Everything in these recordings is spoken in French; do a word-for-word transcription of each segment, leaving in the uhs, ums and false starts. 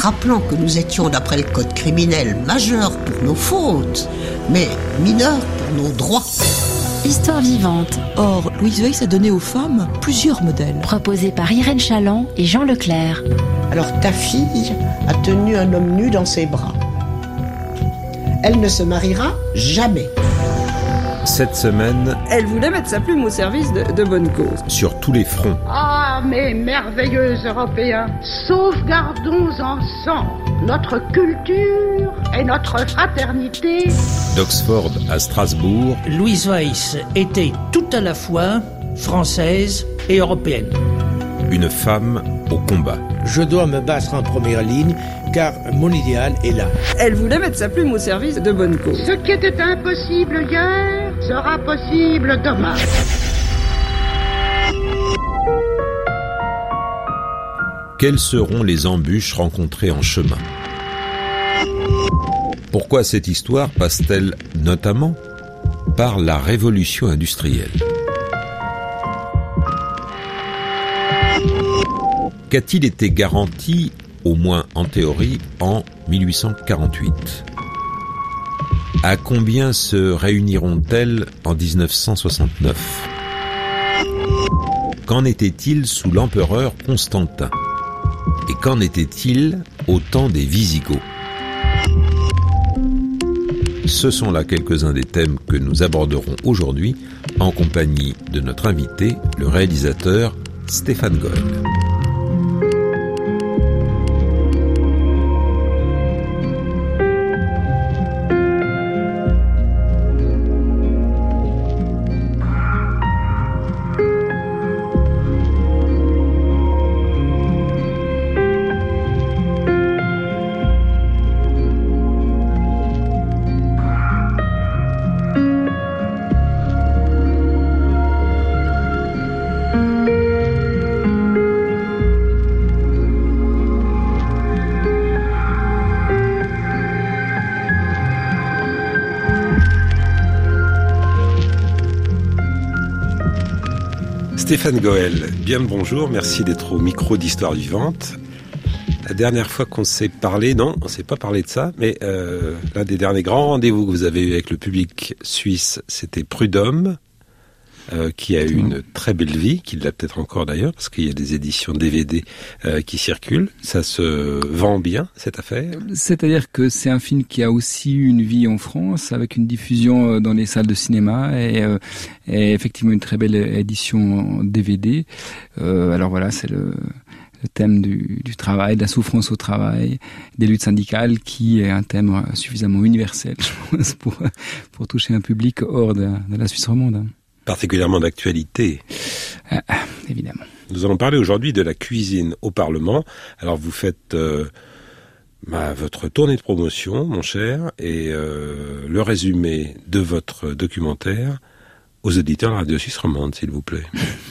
rappelant que nous étions, d'après le code criminel, majeurs pour nos fautes, mais mineurs pour nos droits. Histoire vivante. Or, Louise Weiss a donné aux femmes plusieurs modèles. Proposé par Irène Chaland et Jean Leclerc. Alors ta fille a tenu un homme nu dans ses bras. Elle ne se mariera jamais. Cette semaine, elle voulait mettre sa plume au service de, de bonne cause. Sur tous les fronts. Ah, mes merveilleux Européens, sauvegardons ensemble notre culture et notre fraternité. D'Oxford à Strasbourg, Louise Weiss était tout à la fois française et européenne. Une femme au combat. Je dois me battre en première ligne car mon idéal est là. Elle voulait mettre sa plume au service de bonne cause. Ce qui était impossible hier sera possible demain. Quelles seront les embûches rencontrées en chemin ? Pourquoi cette histoire passe-t-elle notamment par la révolution industrielle ? Qu'a-t-il été garanti, au moins en théorie, en mille huit cent quarante-huit ? À combien se réuniront-elles en dix-neuf cent soixante-neuf ? Qu'en était-il sous l'empereur Constantin ? Et qu'en était-il au temps des Visigoths ? Ce sont là quelques-uns des thèmes que nous aborderons aujourd'hui en compagnie de notre invité, le réalisateur Stéphane Goel. Stéphane Goel, bien le bonjour, merci d'être au micro d'Histoire vivante. La dernière fois qu'on s'est parlé, non, on ne s'est pas parlé de ça, mais euh, l'un des derniers grands rendez-vous que vous avez eu avec le public suisse, c'était Prud'homme, euh, qui a eu une très belle vie, qui l'a peut-être encore d'ailleurs, parce qu'il y a des éditions D V D euh, qui circulent. Ça se vend bien, cette affaire ? C'est-à-dire que c'est un film qui a aussi eu une vie en France, avec une diffusion dans les salles de cinéma, et, euh, et effectivement une très belle édition D V D. Euh, alors voilà, c'est le... le thème du, du travail, de la souffrance au travail, des luttes syndicales, qui est un thème suffisamment universel, je pense, pour, pour toucher un public hors de, de la Suisse romande. Particulièrement d'actualité. Ah, évidemment. Nous allons parler aujourd'hui de la cuisine au Parlement. Alors vous faites euh, bah, votre tournée de promotion, mon cher, et euh, le résumé de votre documentaire aux auditeurs de la Radio Suisse romande, s'il vous plaît.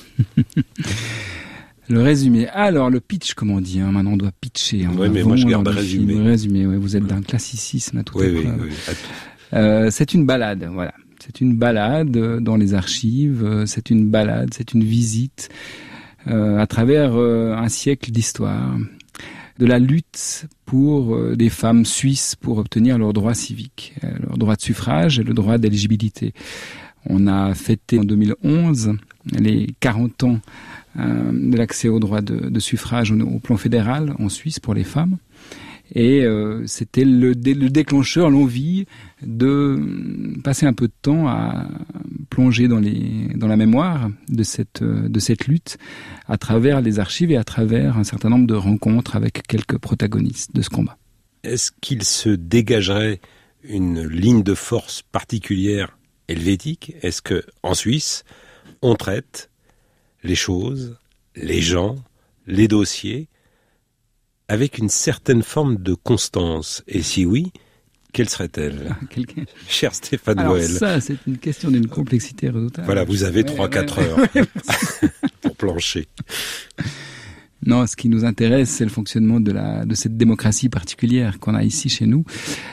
Le résumé. Alors, le pitch, comme on dit, hein. Maintenant on doit pitcher. Hein. Oui, mais moi je garde le résumé. Le résumé, ouais. Vous êtes d'un classicisme à tout oui, épreuve. Oui, oui, euh, c'est une balade, voilà. C'est une balade dans les archives, c'est une balade, c'est une visite euh, à travers euh, un siècle d'histoire, de la lutte pour euh, des femmes suisses pour obtenir leurs droits civiques, euh, leur droit de suffrage et le droit d'éligibilité. On a fêté en deux mille onze les quarante ans euh, de l'accès au droit de, de suffrage au, au plan fédéral en Suisse pour les femmes. Et euh, c'était le, dé, le déclencheur, l'envie de passer un peu de temps à plonger dans, les, dans la mémoire de cette, de cette lutte à travers les archives et à travers un certain nombre de rencontres avec quelques protagonistes de ce combat. Est-ce qu'il se dégagerait une ligne de force particulière helvétique ? Est-ce que en Suisse, on traite les choses, les gens, les dossiers avec une certaine forme de constance? Et si oui, quelle serait-elle? Quelqu'un... Cher Stéphane Alors Goel. Ça, c'est une question d'une complexité redoutable. Voilà, vous avez ouais, trois à quatre ouais, heures ouais, pour plancher. Non, ce qui nous intéresse, c'est le fonctionnement de la de cette démocratie particulière qu'on a ici chez nous.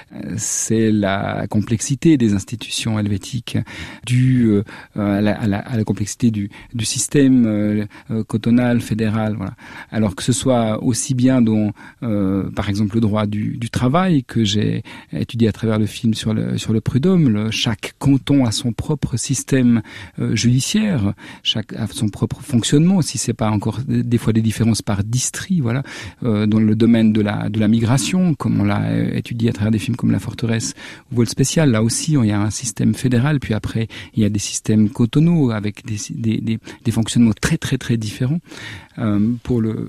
C'est la complexité des institutions helvétiques, due euh, à, la, à, la, à la complexité du du système euh, cantonal, fédéral. Voilà. Alors que ce soit aussi bien dans, euh, par exemple, le droit du, du travail que j'ai étudié à travers le film sur le sur le prud'homme. Le, chaque canton a son propre système euh, judiciaire, chaque a son propre fonctionnement. Si c'est pas encore des fois des différences par district, voilà, euh, dans le domaine de la de la migration, comme on l'a étudié à travers des films comme La Forteresse ou Vol spécial, là aussi il y a un système fédéral, puis après il y a des systèmes cantonaux avec des des des, des fonctionnements très très très différents. Euh, pour le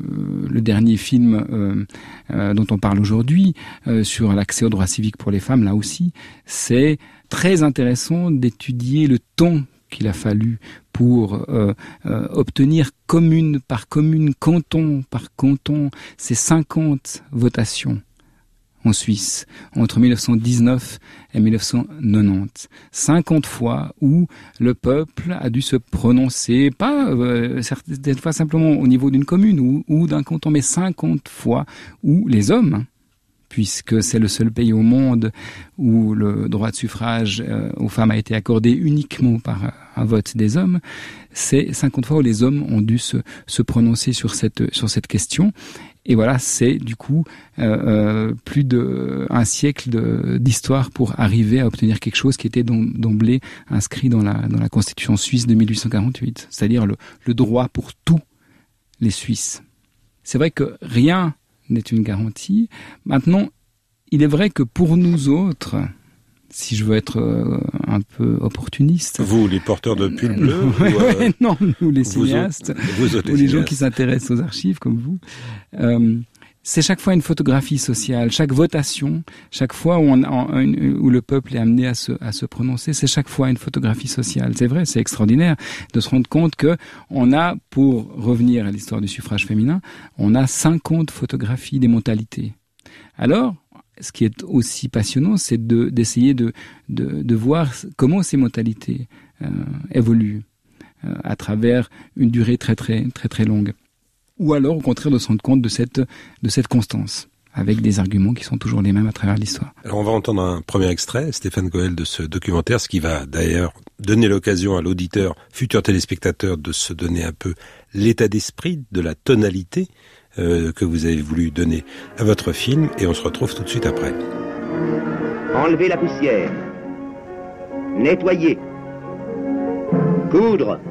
le dernier film euh, euh, dont on parle aujourd'hui euh, sur l'accès aux droits civiques pour les femmes, là aussi c'est très intéressant d'étudier le temps qu'il a fallu pour euh, euh, obtenir commune par commune, canton par canton, ces cinquante votations en Suisse entre mille neuf cent dix-neuf et mille neuf cent quatre-vingt-dix. cinquante fois où le peuple a dû se prononcer, pas euh, certaines fois simplement au niveau d'une commune ou, ou d'un canton, mais cinquante fois où les hommes, puisque c'est le seul pays au monde où le droit de suffrage euh, aux femmes a été accordé uniquement par un vote des hommes, c'est cinquante fois où les hommes ont dû se, se prononcer sur cette, sur cette question. Et voilà, c'est du coup euh, euh, plus de un siècle de, d'histoire pour arriver à obtenir quelque chose qui était d'emblée inscrit dans la, dans la Constitution suisse de mille huit cent quarante-huit, c'est-à-dire le, le droit pour tous les Suisses. C'est vrai que rien n'est une garantie. Maintenant, il est vrai que pour nous autres, si je veux être euh, un peu opportuniste... Vous, les porteurs de pull bleu ou euh, non, nous, les cinéastes, vous, vous ou les gens qui s'intéressent aux archives, comme vous. Euh, c'est chaque fois une photographie sociale, chaque votation, chaque fois où, on, en, où le peuple est amené à se, à se prononcer, c'est chaque fois une photographie sociale. C'est vrai, c'est extraordinaire de se rendre compte que on a, pour revenir à l'histoire du suffrage féminin, on a cinquante photographies des mentalités. Alors, ce qui est aussi passionnant, c'est de, d'essayer de, de, de voir comment ces mentalités euh, évoluent euh, à travers une durée très très très très longue. Ou alors, au contraire, de se rendre compte de cette, de cette constance, avec des arguments qui sont toujours les mêmes à travers l'histoire. Alors, on va entendre un premier extrait, Stéphane Goël, de ce documentaire, ce qui va d'ailleurs donner l'occasion à l'auditeur, futur téléspectateur, de se donner un peu l'état d'esprit de la tonalité euh, que vous avez voulu donner à votre film, et on se retrouve tout de suite après. Enlever la poussière, nettoyer, coudre,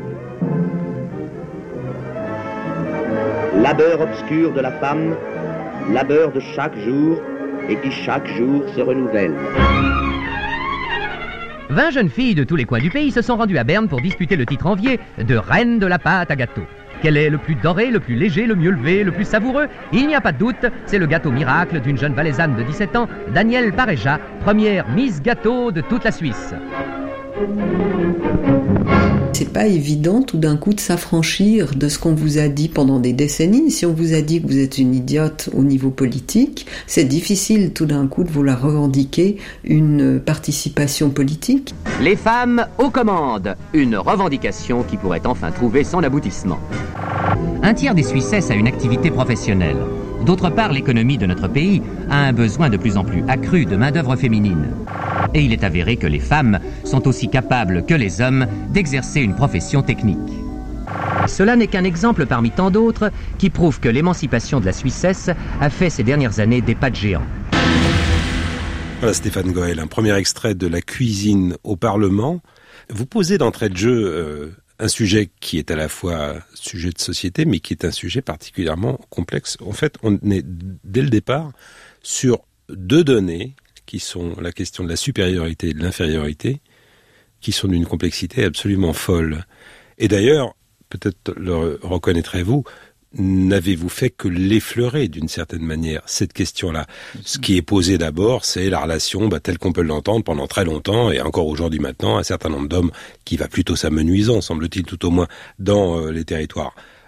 labeur obscur de la femme, labeur de chaque jour, et qui chaque jour se renouvelle. Vingt jeunes filles de tous les coins du pays se sont rendues à Berne pour disputer le titre envié de reine de la pâte à gâteau. Quel est le plus doré, le plus léger, le mieux levé, le plus savoureux? Il n'y a pas de doute, c'est le gâteau miracle d'une jeune valaisanne de dix-sept ans, Danielle Pareja, première Miss Gâteau de toute la Suisse. C'est pas évident tout d'un coup de s'affranchir de ce qu'on vous a dit pendant des décennies. Si on vous a dit que vous êtes une idiote au niveau politique, c'est difficile tout d'un coup de vouloir revendiquer une participation politique. Les femmes aux commandes, une revendication qui pourrait enfin trouver son aboutissement. Un tiers des Suissesses a une activité professionnelle. D'autre part, l'économie de notre pays a un besoin de plus en plus accru de main-d'œuvre féminine. Et il est avéré que les femmes sont aussi capables que les hommes d'exercer une profession technique. Cela n'est qu'un exemple parmi tant d'autres qui prouve que l'émancipation de la Suissesse a fait ces dernières années des pas de géant. Voilà Stéphane Goël, un premier extrait de La cuisine au Parlement. Vous posez d'entrée de jeu euh, un sujet qui est à la fois sujet de société, mais qui est un sujet particulièrement complexe. En fait, on est dès le départ sur deux données qui sont la question de la supériorité et de l'infériorité, qui sont d'une complexité absolument folle. Et d'ailleurs, peut-être le reconnaîtrez-vous, n'avez-vous fait que l'effleurer d'une certaine manière, cette question-là. Ce qui est posé d'abord, c'est la relation bah, telle qu'on peut l'entendre pendant très longtemps, et encore aujourd'hui maintenant, un certain nombre d'hommes qui va plutôt s'amenuisant, semble-t-il tout au moins, dans euh, les territoires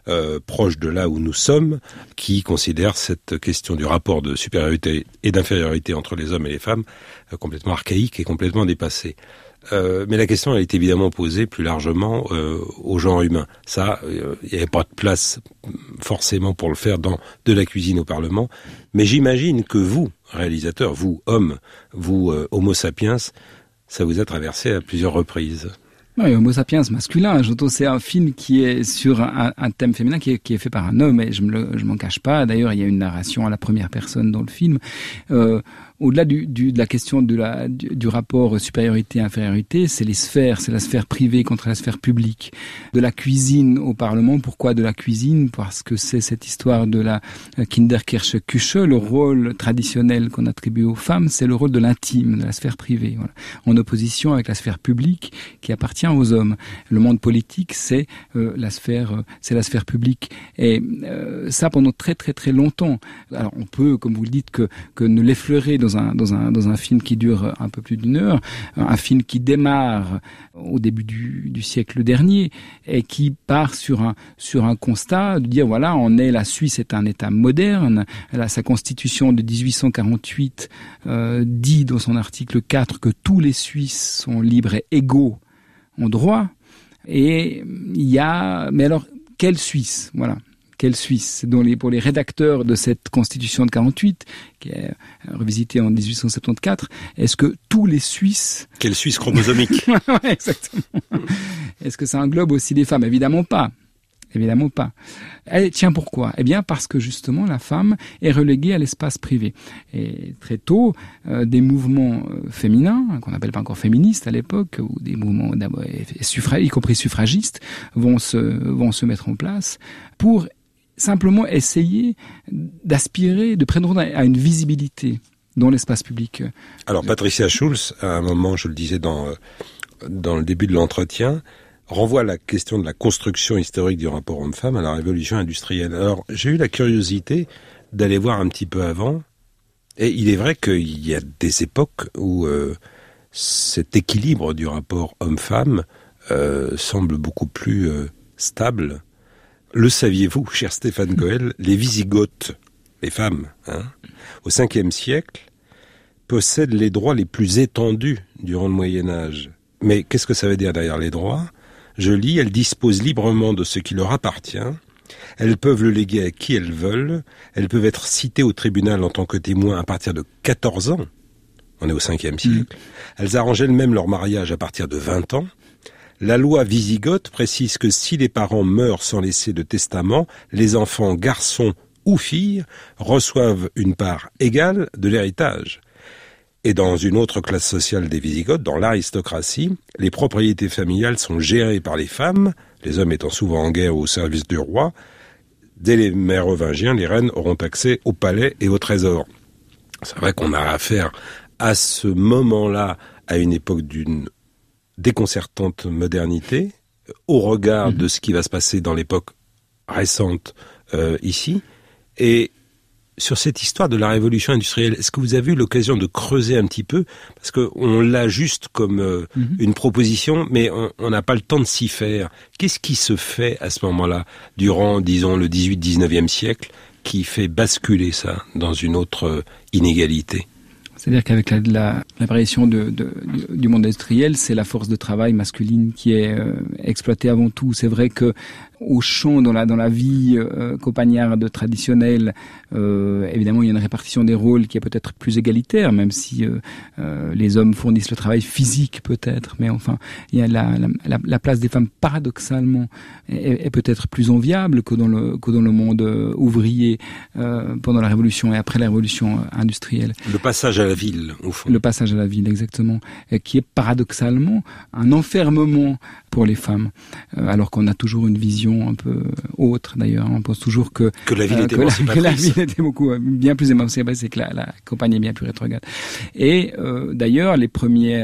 euh, proche de là où nous sommes, qui considèrent cette question du rapport de supériorité et d'infériorité entre les hommes et les femmes euh, complètement archaïque et complètement dépassée. Euh, mais la question elle est évidemment posée plus largement euh, au genre humain. Ça, il euh, n'y avait pas de place forcément pour le faire dans de la cuisine au Parlement. Mais j'imagine que vous, réalisateurs, vous, hommes, vous, euh, homo sapiens, ça vous a traversé à plusieurs reprises. Oui, Homo sapiens masculin. J'entends, c'est un film qui est sur un, un thème féminin qui est, qui est fait par un homme, et je me le, je m'en cache pas. D'ailleurs, il y a une narration à la première personne dans le film. Euh, Au-delà du, du, de la question de la, du, du rapport supériorité-infériorité, c'est les sphères, c'est la sphère privée contre la sphère publique. De la cuisine au Parlement, pourquoi de la cuisine? Parce que c'est cette histoire de la Kinderkirche Küche, le rôle traditionnel qu'on attribue aux femmes, c'est le rôle de l'intime, de la sphère privée, voilà, en opposition avec la sphère publique qui appartient aux hommes. Le monde politique, c'est euh, la sphère, euh, c'est la sphère publique, et euh, ça pendant très très très longtemps. Alors on peut, comme vous le dites, que, que ne l'effleurer dans Dans un, dans un, dans un film qui dure un peu plus d'une heure, un film qui démarre au début du, du siècle dernier et qui part sur un, sur un constat de dire voilà, on est, la Suisse est un État moderne, elle a sa constitution de dix-huit cent quarante-huit euh, dit dans son article quatre que tous les Suisses sont libres et égaux en droit, et il y a, mais alors, quelle Suisse? Voilà. Quelle Suisse? Dont les, pour les rédacteurs de cette constitution de quarante-huit, qui est revisitée en dix-huit cent soixante-quatorze, est-ce que tous les Suisses... Quelle Suisse chromosomique? Ouais, exactement. Est-ce que ça englobe aussi les femmes? Évidemment pas. Évidemment pas. Et tiens, pourquoi? Eh bien, parce que justement, la femme est reléguée à l'espace privé. Et très tôt, euh, des mouvements euh, féminins, qu'on n'appelle pas encore féministes à l'époque, ou des mouvements, suffra- y compris suffragistes, vont se, vont se mettre en place pour simplement essayer d'aspirer, de prendre à une visibilité dans l'espace public. Alors, Patricia Schulz, à un moment, je le disais dans, dans le début de l'entretien, renvoie à la question de la construction historique du rapport homme-femme à la révolution industrielle. Alors, j'ai eu la curiosité d'aller voir un petit peu avant, et il est vrai qu'il y a des époques où euh, cet équilibre du rapport homme-femme euh, semble beaucoup plus euh, stable. Le saviez-vous, cher Stéphane Goël, les Wisigoths, les femmes, hein, au cinquième siècle, possèdent les droits les plus étendus durant le Moyen-Âge. Mais qu'est-ce que ça veut dire derrière les droits? Je lis, elles disposent librement de ce qui leur appartient, elles peuvent le léguer à qui elles veulent, elles peuvent être citées au tribunal en tant que témoins à partir de quatorze ans, on est au cinquième siècle, mmh. Elles arrangent elles-mêmes leur mariage à partir de vingt ans. La loi Wisigothe précise que si les parents meurent sans laisser de testament, les enfants, garçons ou filles, reçoivent une part égale de l'héritage. Et dans une autre classe sociale des Wisigoths, dans l'aristocratie, les propriétés familiales sont gérées par les femmes, les hommes étant souvent en guerre ou au service du roi. Dès les Mérovingiens, les reines auront accès au palais et au trésor. C'est vrai qu'on a affaire à ce moment-là à une époque d'une déconcertante modernité, au regard mmh. de ce qui va se passer dans l'époque récente euh, ici. Et sur cette histoire de la révolution industrielle, est-ce que vous avez eu l'occasion de creuser un petit peu? Parce qu'on l'a juste comme euh, mmh. une proposition, mais on n'a pas le temps de s'y faire. Qu'est-ce qui se fait à ce moment-là, durant, disons, le dix-huit dix-neuvième siècle, qui fait basculer ça dans une autre euh, inégalité? C'est-à-dire qu'avec la, la, l'apparition de, de, du monde industriel, c'est la force de travail masculine qui est euh, exploitée avant tout. C'est vrai que au champ, dans la dans la vie euh, campagnarde traditionnelle, euh, évidemment, il y a une répartition des rôles qui est peut-être plus égalitaire, même si euh, euh, les hommes fournissent le travail physique peut-être, mais enfin, il y a la la, la place des femmes paradoxalement est, est peut-être plus enviable que dans le que dans le monde ouvrier euh, pendant la Révolution et après la Révolution industrielle. Le passage à la ville, au fond. Le passage à la ville, exactement, et qui est paradoxalement un enfermement pour les femmes, euh, alors qu'on a toujours une vision un peu autre d'ailleurs. On pense toujours que que la ville euh, était que, la, que la ville était beaucoup bien plus émancipée, c'est que la, la campagne est bien plus rétrograde. Et euh, d'ailleurs, les premières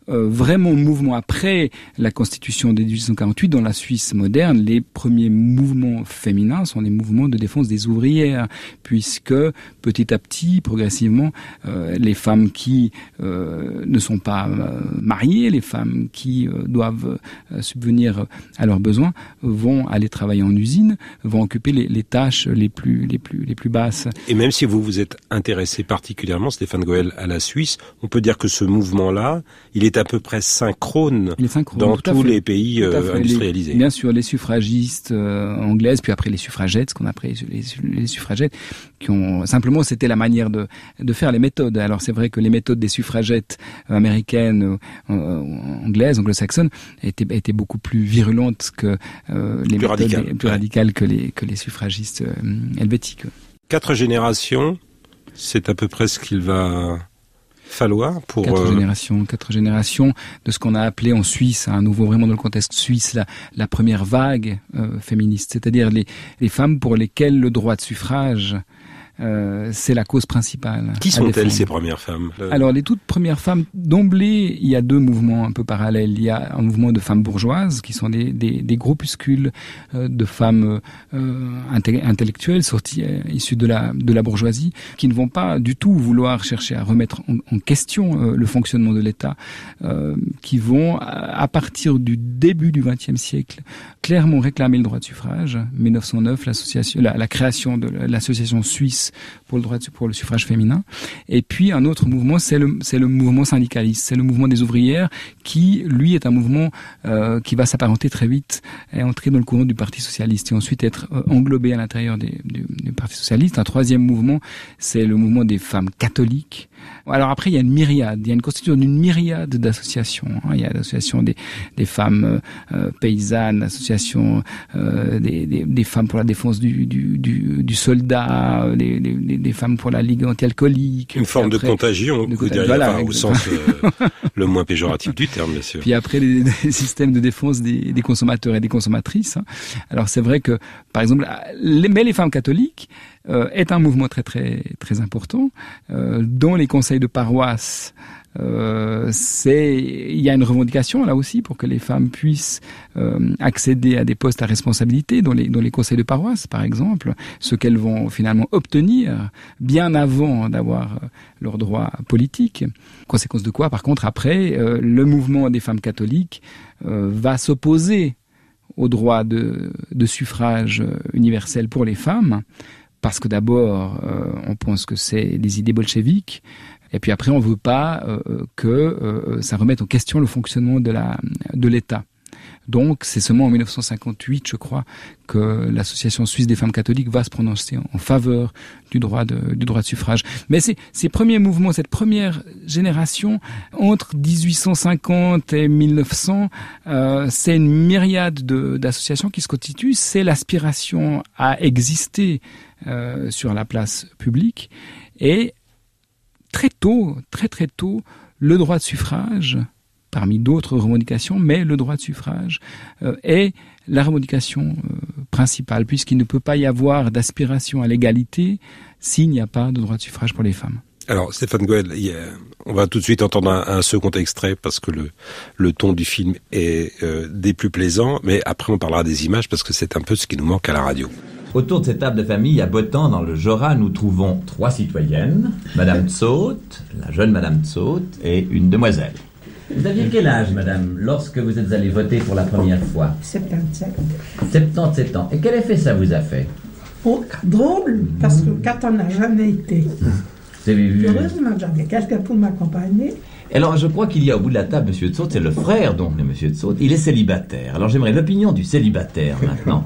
euh, vraiment mouvement après la Constitution de dix-huit cent quarante-huit dans la Suisse moderne. Les premiers mouvements féminins sont des mouvements de défense des ouvrières, puisque petit à petit, progressivement, euh, les femmes qui euh, ne sont pas euh, mariées, les femmes qui euh, doivent euh, subvenir à leurs besoins, vont aller travailler en usine, vont occuper les, les tâches les plus les plus les plus basses. Et même si vous vous êtes intéressé particulièrement, Stéphane Goël, à la Suisse, on peut dire que ce mouvement-là, il est à peu près synchrone, il est synchrone dans tous fait. les pays euh, industrialisés. Les, bien sûr, les suffragistes euh, anglaises, puis après les suffragettes, ce qu'on appelait les, les suffragettes, qui ont simplement, c'était la manière de de faire les méthodes. Alors c'est vrai que les méthodes des suffragettes américaines, euh, anglaises, anglo-saxonnes étaient étaient beaucoup plus virulentes que euh, les plus méthodes radicales, les, plus ouais. radicales que les que les suffragistes euh, helvétiques. Quatre générations, c'est à peu près ce qu'il va falloir pour... Quatre euh... générations, quatre générations de ce qu'on a appelé en Suisse, à nouveau vraiment dans le contexte suisse, la, la première vague euh, féministe, c'est-à-dire les, les femmes pour lesquelles le droit de suffrage Euh, c'est la cause principale. Qui sont-elles, ces premières femmes? Alors, les toutes premières femmes, d'emblée, il y a deux mouvements un peu parallèles. Il y a un mouvement de femmes bourgeoises, qui sont des, des, des groupuscules euh, de femmes euh, intellectuelles, sorties, euh, issues de la, de la bourgeoisie, qui ne vont pas du tout vouloir chercher à remettre en, en question euh, le fonctionnement de l'État, euh, qui vont, à partir du début du vingtième siècle, clairement réclamer le droit de suffrage. mille neuf cent neuf, l'association, la, la création de l'association suisse pour le droit de, pour le suffrage féminin. Et puis un autre mouvement, c'est le c'est le mouvement syndicaliste, c'est le mouvement des ouvrières qui, lui, est un mouvement euh, qui va s'apparenter très vite et entrer dans le courant du Parti socialiste et ensuite être euh, englobé à l'intérieur des, du, du Parti socialiste. Un troisième mouvement, c'est le mouvement des femmes catholiques. Alors après, il y a une myriade, il y a une constitution d'une myriade d'associations. Hein. Il y a l'association des, des femmes euh, paysannes, l'association euh, des, des, des femmes pour la défense du, du, du, du soldat, les, les, les femmes pour la Ligue anti-alcoolique. Une forme après, de contagion, de contagion voilà, enfin, au sens euh, le moins péjoratif du terme, bien sûr. Puis après, les, les systèmes de défense des, des consommateurs et des consommatrices. Hein. Alors c'est vrai que, par exemple, les, mais les femmes catholiques euh, est un mouvement très très très important euh, dont les conseils de paroisse. Euh, c'est, il y a une revendication là aussi pour que les femmes puissent euh, accéder à des postes à responsabilité dans les dans les conseils de paroisse, par exemple, ce qu'elles vont finalement obtenir bien avant d'avoir euh, leur droit politique. Conséquence de quoi, par contre, après, euh, le mouvement des femmes catholiques euh, va s'opposer au droit de, de suffrage universel pour les femmes, parce que d'abord, euh, on pense que c'est des idées bolcheviques. Et puis après, on ne veut pas euh, que euh, ça remette en question le fonctionnement de la de l'État. Donc, c'est seulement en mille neuf cent cinquante-huit, je crois, que l'Association suisse des femmes catholiques va se prononcer en faveur du droit de, du droit de suffrage. Mais ces, ces premiers mouvements, cette première génération, entre dix-huit cent cinquante et mille neuf cents, euh, c'est une myriade de, d'associations qui se constituent. C'est l'aspiration à exister euh, sur la place publique. Et très tôt, très très tôt, le droit de suffrage, parmi d'autres revendications, mais le droit de suffrage euh, est la revendication euh, principale, puisqu'il ne peut pas y avoir d'aspiration à l'égalité s'il n'y a pas de droit de suffrage pour les femmes. Alors, Stéphane Goël, on va tout de suite entendre un, un second extrait parce que le, le ton du film est euh, des plus plaisants, mais après on parlera des images parce que c'est un peu ce qui nous manque à la radio. Autour de cette table de famille, à Botan, dans le Jura, nous trouvons trois citoyennes, Madame Tsaut, la jeune Madame Tsaut, et une demoiselle. Vous aviez quel âge, madame, lorsque vous êtes allée voter pour la première fois? soixante-dix-sept. soixante-dix-sept ans. Et quel effet ça vous a fait? Oh, drôle, parce que quand on n'a jamais été. Vous avez vu? Heureusement, j'avais quelqu'un pour m'accompagner. Alors, je crois qu'il y a au bout de la table Monsieur Tsaut, c'est le frère donc de Monsieur Tsaut. Il est célibataire. Alors, j'aimerais l'opinion du célibataire maintenant.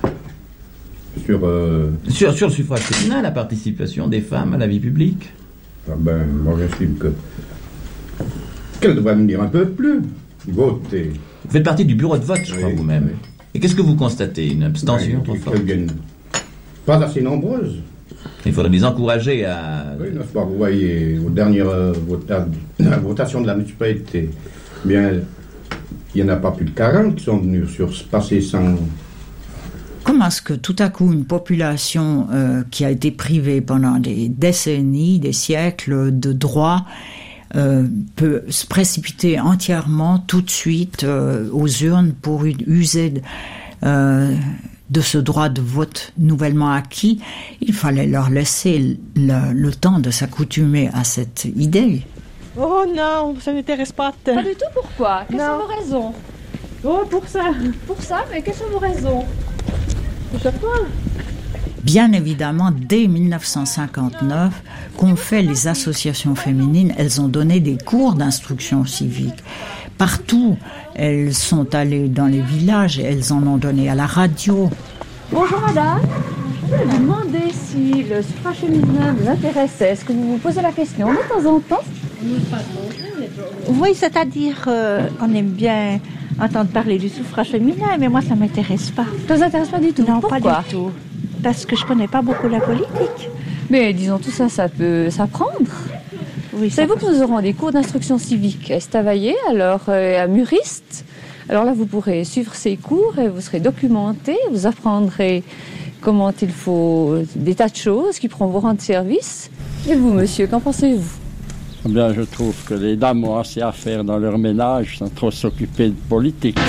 Sur, euh... sur, sur le suffrage féminin, la participation des femmes à la vie publique. Ah ben, moi j'estime que qu'elle devrait me dire un peu plus. Voter. Vous faites partie du bureau de vote, je crois, oui, vous-même. Oui. Et qu'est-ce que vous constatez? Une abstention oui, trop forte? Pas assez nombreuses. Il faudrait les encourager à... Oui, n'est-ce pas? Vous voyez, aux dernières euh, vota... la votation de la municipalité, bien, il n'y en a pas plus de quarante qui sont venus sur ce passé sans... Comment est-ce que tout à coup une population euh, qui a été privée pendant des décennies, des siècles de droits, euh, peut se précipiter entièrement tout de suite euh, aux urnes pour user de, euh, de ce droit de vote nouvellement acquis. Il fallait leur laisser le, le temps de s'accoutumer à cette idée. Oh non, ça ne m'intéresse pas. Pas du tout, pourquoi? Quelles sont vos raisons? Oh, pour ça. Pour ça, mais quelles sont vos raisons? Je sais pas. Bien évidemment, dès mille neuf cent cinquante-neuf, qu'ont fait les associations féminines, elles ont donné des cours d'instruction civique. Partout, elles sont allées dans les villages, elles en ont donné à la radio. Bonjour madame, je voulais vous demander si le suffrage féminin vous intéressait. Est-ce que vous vous posez la question de temps en temps? Oui, c'est-à-dire, euh, on aime bien entendre parler du suffrage féminin, mais moi, ça ne m'intéresse pas. Ça ne vous intéresse pas du tout? Non, pourquoi? Pas du tout. Parce que je ne connais pas beaucoup la politique. Mais disons, tout ça, ça peut s'apprendre. Oui, savez-vous que nous aurons des cours d'instruction civique à Estavayer, alors euh, à Muriste? Alors là, vous pourrez suivre ces cours et vous serez documenté, vous apprendrez comment il faut des tas de choses qui pourront vous rendre service. Et vous, monsieur, qu'en pensez-vous? Eh bien, je trouve que les dames ont assez à faire dans leur ménage sans trop s'occuper de politique.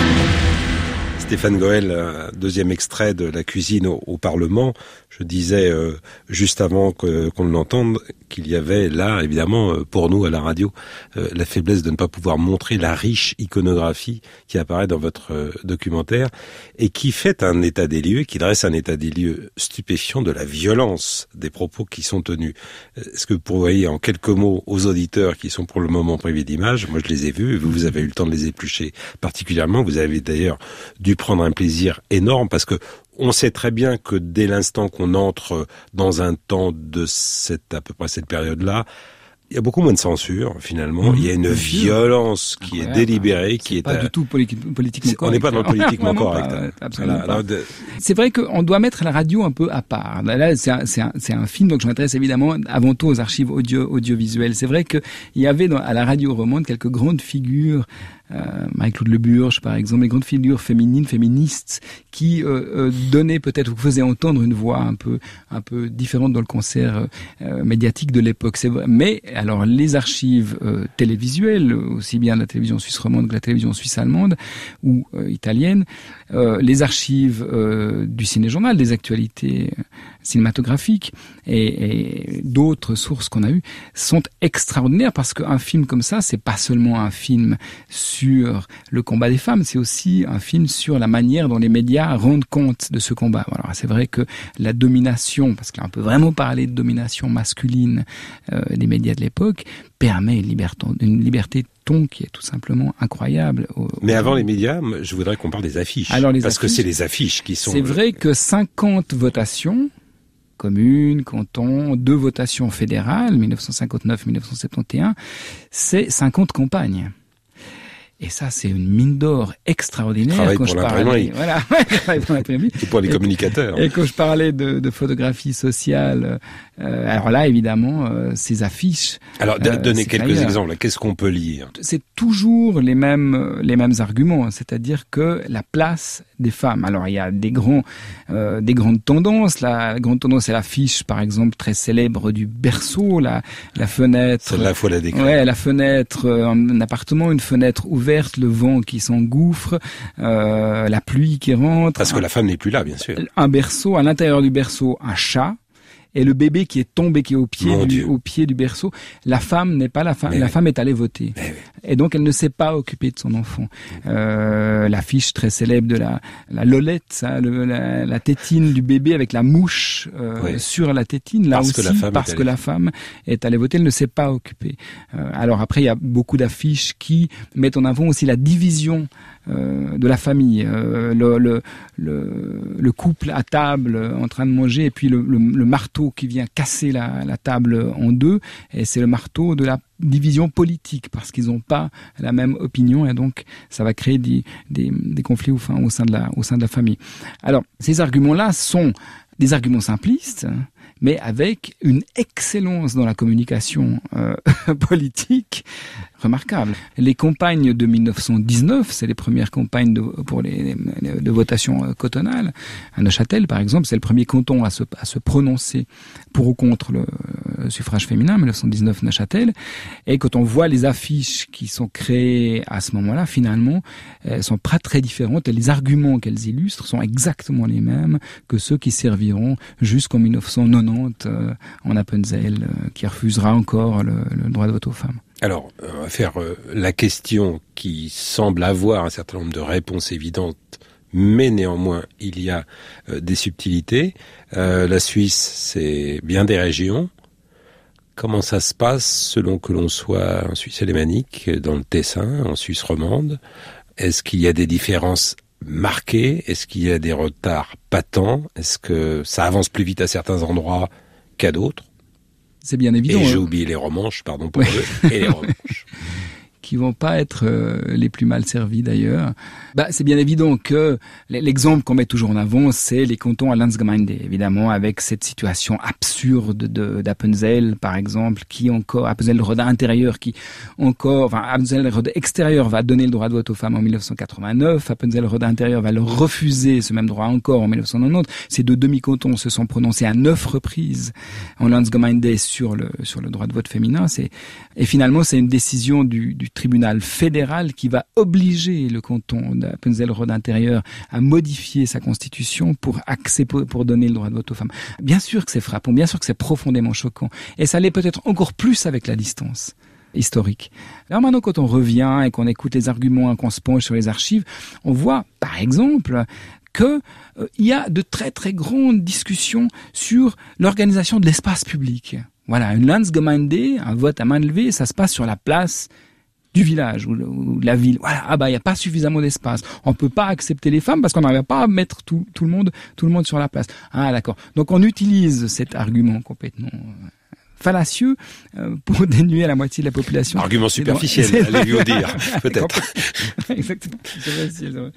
Stéphane Goël, deuxième extrait de La cuisine au, au Parlement. Je disais euh, juste avant que, qu'on l'entende qu'il y avait là, évidemment, pour nous à la radio, euh, la faiblesse de ne pas pouvoir montrer la riche iconographie qui apparaît dans votre euh, documentaire et qui fait un état des lieux, qui dresse un état des lieux stupéfiant de la violence des propos qui sont tenus. Est-ce que vous pourriez en quelques mots aux auditeurs qui sont pour le moment privés d'images, moi je les ai vus, vous, vous avez eu le temps de les éplucher particulièrement, vous avez d'ailleurs dû prendre un plaisir énorme parce que on sait très bien que dès l'instant qu'on entre dans un temps de cette, à peu près cette période-là, il y a beaucoup moins de censure, finalement. Mmh, il y a une violence qui est délibérée, c'est qui est... pas à... du tout politi- politiquement correct. On n'est pas dans le politiquement correct. Pas, absolument voilà. pas. Alors, de... C'est vrai qu'on doit mettre la radio un peu à part. Là, c'est un, c'est un, c'est un film, donc je m'intéresse évidemment avant tout aux archives audio, audiovisuelles. C'est vrai qu'il y avait dans, à la radio romande quelques grandes figures, euh, Marie-Claude Le Burge, par exemple, les grandes figures féminines, féministes, qui euh, euh, donnaient peut-être, ou faisaient entendre une voix un peu, un peu différente dans le concert euh, médiatique de l'époque. C'est vrai. Mais alors, les archives euh, télévisuelles, aussi bien la télévision suisse romande que la télévision suisse allemande ou euh, italienne, euh, les archives euh, du ciné-journal, des actualités cinématographiques et, et d'autres sources qu'on a eues sont extraordinaires parce qu'un film comme ça, c'est pas seulement un film sur le combat des femmes, c'est aussi un film sur la manière dont les médias rendent compte de ce combat. Alors c'est vrai que la domination, parce qu'on peut vraiment parler de domination masculine euh, des médias de l'époque, permet une liberté, une liberté de ton qui est tout simplement incroyable. Au, Mais avant les médias, je voudrais qu'on parle des affiches. Alors, les parce affiches, que c'est les affiches qui sont... C'est vrai que cinquante votations, communes, cantons, deux votations fédérales, mille neuf cent cinquante-neuf mille neuf cent soixante et onze, c'est cinquante campagnes. Et ça, c'est une mine d'or extraordinaire. Travail quand pour je l'imprimerie. Parlais, voilà, pour l'imprimerie. Et pour les communicateurs. Et, et quand je parlais de, de photographie sociale, euh, alors là, évidemment, euh, ces affiches. Alors, euh, donnez quelques clair. exemples. Qu'est-ce qu'on peut lire? C'est toujours les mêmes, les mêmes arguments. C'est-à-dire que la place des femmes. Alors, il y a des grands, euh, des grandes tendances. La grande tendance, c'est l'affiche, par exemple, très célèbre du berceau, la, la fenêtre. Celle-là, faut la décrire. Ouais, la fenêtre, euh, un appartement, une fenêtre ouverte. Le vent qui s'engouffre, euh, la pluie qui rentre. Parce que un, la femme n'est plus là, bien sûr. Un berceau, à l'intérieur du berceau, un chat. Et le bébé qui est tombé, qui est au pied, du, au pied du berceau, la femme n'est pas la femme, la oui. femme est allée voter. Oui. Et donc elle ne s'est pas occupée de son enfant. Euh, l'affiche très célèbre de la, la lolette, ça, le, la, la tétine du bébé avec la mouche euh, oui. sur la tétine, là parce aussi, que la femme parce que la femme est allée voter, elle ne s'est pas occupée. Euh, alors après, il y a beaucoup d'affiches qui mettent en avant aussi la division Euh, de la famille, euh, le, le, le, le couple à table en train de manger et puis le, le, le marteau qui vient casser la, la table en deux, et c'est le marteau de la division politique parce qu'ils n'ont pas la même opinion et donc ça va créer des, des, des conflits au, au, sein de la, au sein de la famille. Alors ces arguments-là sont des arguments simplistes, mais avec une excellence dans la communication euh, politique remarquable. Les campagnes de mille neuf cent dix-neuf, c'est les premières campagnes de, pour les, de votation cantonale. À Neuchâtel, par exemple, c'est le premier canton à se, à se prononcer pour ou contre le, euh, suffrage féminin, mille neuf cent dix-neuf, Neuchâtel. Et quand on voit les affiches qui sont créées à ce moment-là, finalement, elles sont pas très différentes et les arguments qu'elles illustrent sont exactement les mêmes que ceux qui serviront jusqu'en mille neuf cent quatre-vingt-dix euh, en Appenzell, euh, qui refusera encore le, le droit de vote aux femmes. Alors, on va faire euh, la question qui semble avoir un certain nombre de réponses évidentes, mais néanmoins, il y a euh, des subtilités. Euh, la Suisse, c'est bien des régions. Comment ça se passe selon que l'on soit en Suisse alémanique, dans le Tessin, en Suisse romande? Est-ce qu'il y a des différences marquées? Est-ce qu'il y a des retards patents? Est-ce que ça avance plus vite à certains endroits qu'à d'autres? C'est bien évident. Et j'ai hein. oublié les romanches, pardon pour eux, et les romanches. Qui vont pas être euh, les plus mal servis d'ailleurs. Bah, c'est bien évident que l'exemple qu'on met toujours en avant, c'est les cantons à Landsgemeinde, évidemment, avec cette situation absurde de d'Appenzell, par exemple, qui encore, Appenzell-Rhoda intérieur, qui encore, enfin, Appenzell-Rhoda extérieur va donner le droit de vote aux femmes en mille neuf cent quatre-vingt-neuf, Appenzell-Rhoda intérieur va leur refuser ce même droit encore en mille neuf cent quatre-vingt-dix. Ces deux demi-cantons se sont prononcés à neuf reprises en Landsgemeinde sur le, sur le droit de vote féminin. C'est, et finalement, c'est une décision du, du tribunal fédéral qui va obliger le canton d'Appenzell-Rhoda intérieur à modifier sa constitution pour accepter, pour donner le droit de vote aux femmes. Bien sûr que c'est frappant, bien sûr que c'est profondément choquant. Et ça l'est peut-être encore plus avec la distance historique. Alors maintenant, quand on revient et qu'on écoute les arguments et qu'on se penche sur les archives, on voit, par exemple, que euh, il y a de très très grandes discussions sur l'organisation de l'espace public. Voilà, une Landsgemeinde, un vote à main levée, ça se passe sur la place du village ou, ou de la ville. Voilà, ah bah il y a pas suffisamment d'espace. On peut pas accepter les femmes parce qu'on n'arrive pas à mettre tout, tout le monde, tout le monde sur la place. Ah d'accord. Donc on utilise cet argument complètement fallacieux euh, pour dénuer la moitié de la population. Argument superficiel, allez-vous dire, peut-être. Exactement. C'est vrai, c'est vrai.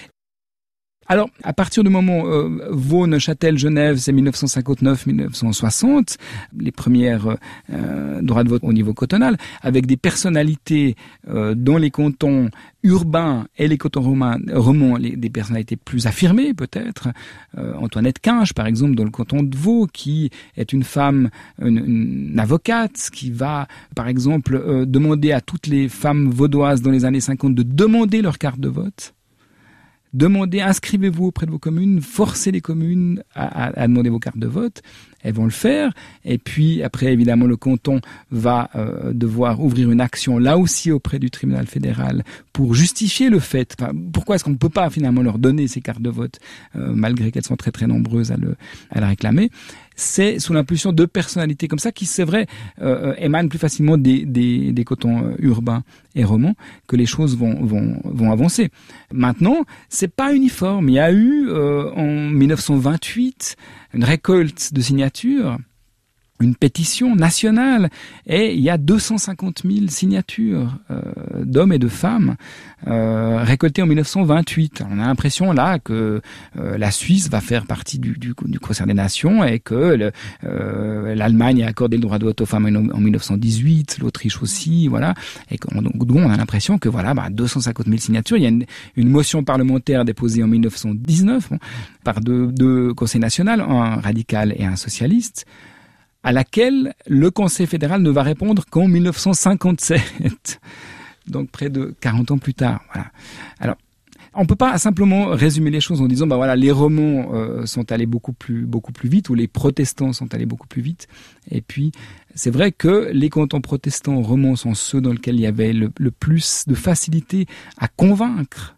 Alors, à partir du moment euh, Vaud, Neuchâtel, Genève, c'est mille neuf cent cinquante-neuf mille neuf cent soixante, les premières euh, droits de vote au niveau cantonal, avec des personnalités euh, dans les cantons urbains et les cantons romains, romans, les, des personnalités plus affirmées peut-être. Euh, Antoinette Quinche, par exemple, dans le canton de Vaud, qui est une femme, une, une avocate, qui va, par exemple, euh, demander à toutes les femmes vaudoises dans les années cinquante de demander leur carte de vote. Demandez, inscrivez-vous auprès de vos communes, forcez les communes à, à, à demander vos cartes de vote. Elles vont le faire. Et puis, après, évidemment, le canton va euh, devoir ouvrir une action, là aussi, auprès du tribunal fédéral, pour justifier le fait. Enfin, pourquoi est-ce qu'on ne peut pas, finalement, leur donner ces cartes de vote, euh, malgré qu'elles sont très, très nombreuses à le, à le réclamer. C'est sous l'impulsion de personnalités comme ça qui, c'est vrai, euh, émanent plus facilement des, des, des cantons urbains et romans que les choses vont, vont, vont avancer. Maintenant, c'est pas uniforme. Il y a eu, euh, en mille neuf cent vingt-huit, une récolte de signatures, une pétition nationale, et il y a deux cent cinquante mille signatures euh, d'hommes et de femmes euh, récoltées en mille neuf cent vingt-huit. On a l'impression là que euh, la Suisse va faire partie du, du, du concert des nations et que le, euh, l'Allemagne a accordé le droit de vote aux femmes en, en mille neuf cent dix-huit, l'Autriche aussi, voilà. Et qu'on, donc on a l'impression que voilà, bah, deux cent cinquante mille signatures. Il y a une, une motion parlementaire déposée en mille neuf cent dix-neuf bon, par deux, deux conseils nationaux, un radical et un socialiste, à laquelle le Conseil fédéral ne va répondre qu'en mille neuf cent cinquante-sept, donc près de quarante ans plus tard. Voilà. Alors, on peut pas simplement résumer les choses en disant bah voilà, les romans euh, sont allés beaucoup plus beaucoup plus vite ou les protestants sont allés beaucoup plus vite. Et puis c'est vrai que les cantons protestants romans sont ceux dans lesquels il y avait le, le plus de facilité à convaincre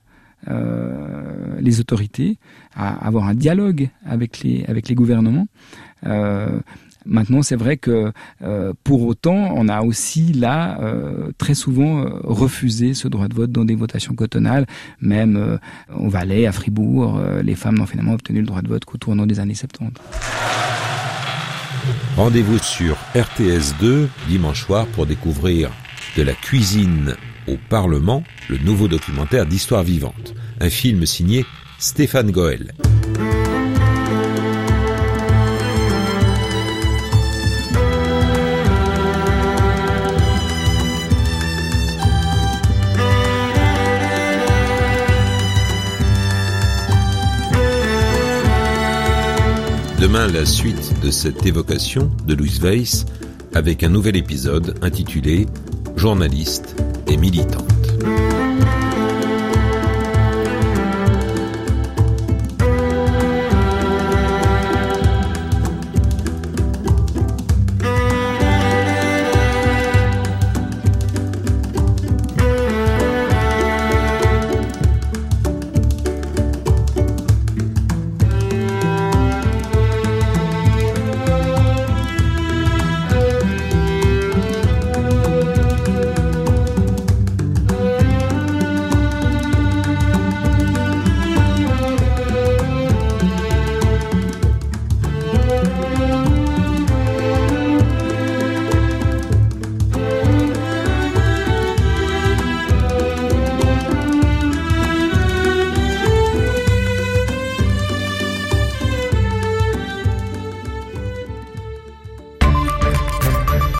euh, les autorités, à avoir un dialogue avec les avec les gouvernements. Euh, Maintenant, c'est vrai que euh, pour autant, on a aussi là euh, très souvent euh, refusé ce droit de vote dans des votations cantonales. Même euh, au Valais, à Fribourg, euh, les femmes n'ont finalement obtenu le droit de vote qu'au tournant des années soixante-dix. Rendez-vous sur R T S deux dimanche soir pour découvrir De la cuisine au Parlement, le nouveau documentaire d'Histoire vivante. Un film signé Stéphane Goël. Demain, la suite de cette évocation de Louise Weiss avec un nouvel épisode intitulé « Journaliste et militante ».